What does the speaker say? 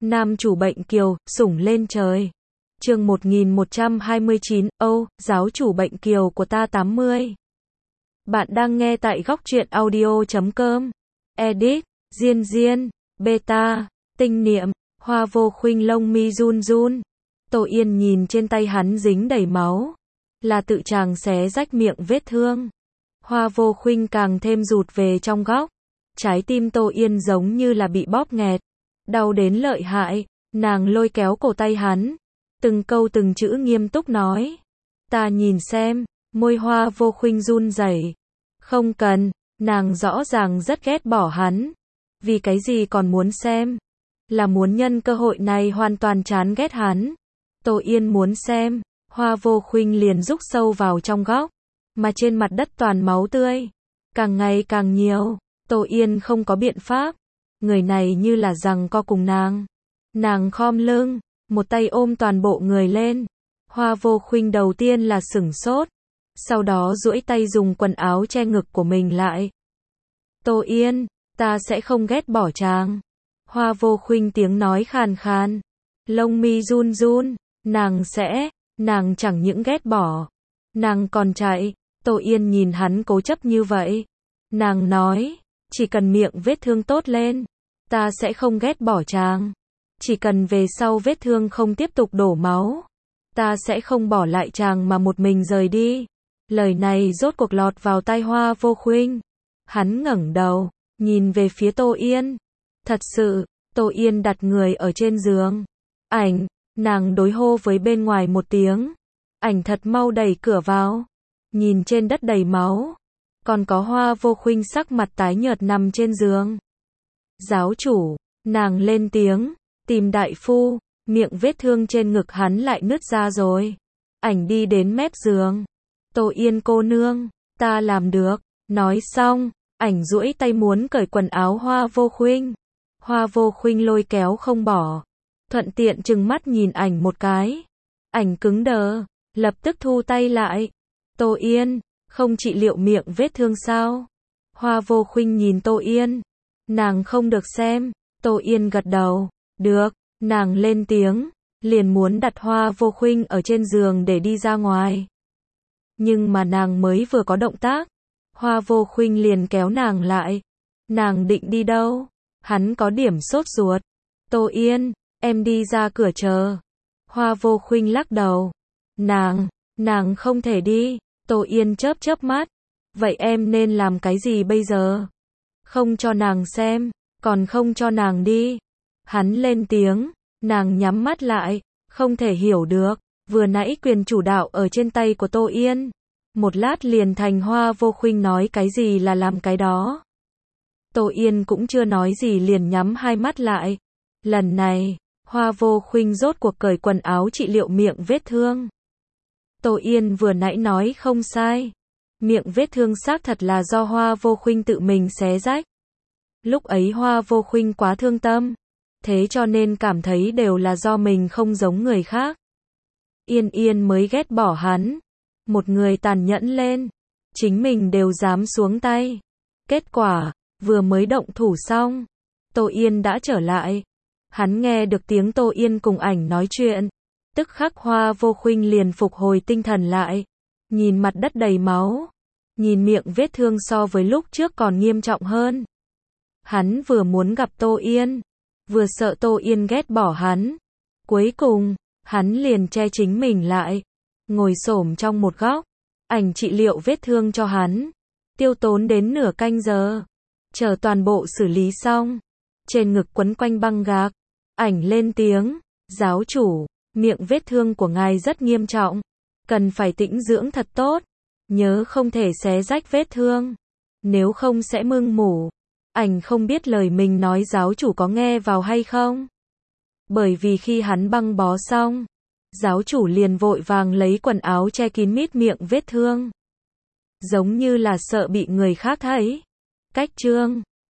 Nam chủ bệnh kiều, sủng lên trời. Chương 1129, giáo chủ bệnh kiều của ta 80. Bạn đang nghe tại góc truyện audio.com. Edit, Diên, Beta, Tinh Niệm, Hoa Vô Khuynh lông mi run run. Tô Yên nhìn trên tay hắn dính đầy máu. Là tự chàng xé rách miệng vết thương. Hoa Vô Khuynh càng thêm rụt về trong góc. Trái tim Tô Yên giống như là bị bóp nghẹt. Đau đến lợi hại, nàng lôi kéo cổ tay hắn. Từng câu từng chữ nghiêm túc nói. Ta nhìn xem, môi Hoa Vô Khuynh run rẩy. Không cần, nàng rõ ràng rất ghét bỏ hắn. Vì cái gì còn muốn xem? Là muốn nhân cơ hội này hoàn toàn chán ghét hắn. Tô Yên muốn xem, Hoa Vô Khuynh liền rúc sâu vào trong góc. Mà trên mặt đất toàn máu tươi. Càng ngày càng nhiều, Tô Yên không có biện pháp. Người này như là giằng co cùng nàng. Nàng khom lưng, một tay ôm toàn bộ người lên. Hoa Vô Khuynh đầu tiên là sửng sốt. Sau đó duỗi tay dùng quần áo che ngực của mình lại. Tô Yên, ta sẽ không ghét bỏ chàng. Hoa Vô Khuynh tiếng nói khàn khàn. Lông mi run run. Nàng chẳng những ghét bỏ. Nàng còn chạy. Tô Yên nhìn hắn cố chấp như vậy. Nàng nói, chỉ cần miệng vết thương tốt lên. Ta sẽ không ghét bỏ chàng. Chỉ cần về sau vết thương không tiếp tục đổ máu. Ta sẽ không bỏ lại chàng mà một mình rời đi. Lời này rốt cuộc lọt vào tai Hoa Vô Khuynh. Hắn ngẩng đầu, nhìn về phía Tô Yên. Thật sự, Tô Yên đặt người ở trên giường. Ảnh, nàng đối hô với bên ngoài một tiếng. Ảnh thật mau đẩy cửa vào. Nhìn trên đất đầy máu. Còn có Hoa Vô Khuynh sắc mặt tái nhợt nằm trên giường. Giáo chủ, nàng lên tiếng, tìm đại phu, miệng vết thương trên ngực hắn lại nứt ra rồi. Ảnh đi đến mép giường. Tô Yên cô nương, ta làm được. Nói xong, ảnh duỗi tay muốn cởi quần áo Hoa Vô Khuynh. Hoa Vô Khuynh lôi kéo không bỏ. Thuận tiện trừng mắt nhìn ảnh một cái. Ảnh cứng đờ, lập tức thu tay lại. Tô Yên, không trị liệu miệng vết thương sao? Hoa Vô Khuynh nhìn Tô Yên. Nàng không được xem. Tô Yên gật đầu. Được, nàng lên tiếng. Liền muốn đặt Hoa Vô Khuynh ở trên giường để đi ra ngoài. Nhưng mà nàng mới vừa có động tác. Hoa Vô Khuynh liền kéo nàng lại. Nàng định đi đâu? Hắn có điểm sốt ruột. Tô Yên, em đi ra cửa chờ. Hoa Vô Khuynh lắc đầu. Nàng không thể đi. Tô Yên chớp chớp mắt. Vậy em nên làm cái gì bây giờ? Không cho nàng xem, còn không cho nàng đi. Hắn lên tiếng, nàng nhắm mắt lại, không thể hiểu được. Vừa nãy quyền chủ đạo ở trên tay của Tô Yên. Một lát liền thành Hoa Vô Khuynh nói cái gì là làm cái đó. Tô Yên cũng chưa nói gì liền nhắm hai mắt lại. Lần này, Hoa Vô Khuynh rốt cuộc cởi quần áo trị liệu miệng vết thương. Tô Yên vừa nãy nói không sai. Miệng vết thương xác thật là do Hoa Vô Khuynh tự mình xé rách. Lúc ấy Hoa Vô Khuynh quá thương tâm. Thế cho nên cảm thấy đều là do mình không giống người khác. Yên mới ghét bỏ hắn. Một người tàn nhẫn lên. Chính mình đều dám xuống tay. Kết quả, vừa mới động thủ xong. Tô Yên đã trở lại. Hắn nghe được tiếng Tô Yên cùng ảnh nói chuyện. Tức khắc Hoa Vô Khuynh liền phục hồi tinh thần lại. Nhìn mặt đất đầy máu. Nhìn miệng vết thương so với lúc trước còn nghiêm trọng hơn. Hắn vừa muốn gặp Tô Yên. Vừa sợ Tô Yên ghét bỏ hắn. Cuối cùng, hắn liền che chính mình lại. Ngồi xổm trong một góc. Ảnh trị liệu vết thương cho hắn. Tiêu tốn đến nửa canh giờ. Chờ toàn bộ xử lý xong. Trên ngực quấn quanh băng gạc. Ảnh lên tiếng. Giáo chủ, miệng vết thương của ngài rất nghiêm trọng. Cần phải tĩnh dưỡng thật tốt. Nhớ không thể xé rách vết thương. Nếu không sẽ mưng mủ. Ảnh không biết lời mình nói giáo chủ có nghe vào hay không. Bởi vì khi hắn băng bó xong. Giáo chủ liền vội vàng lấy quần áo che kín mít miệng vết thương. Giống như là sợ bị người khác thấy. Cách chương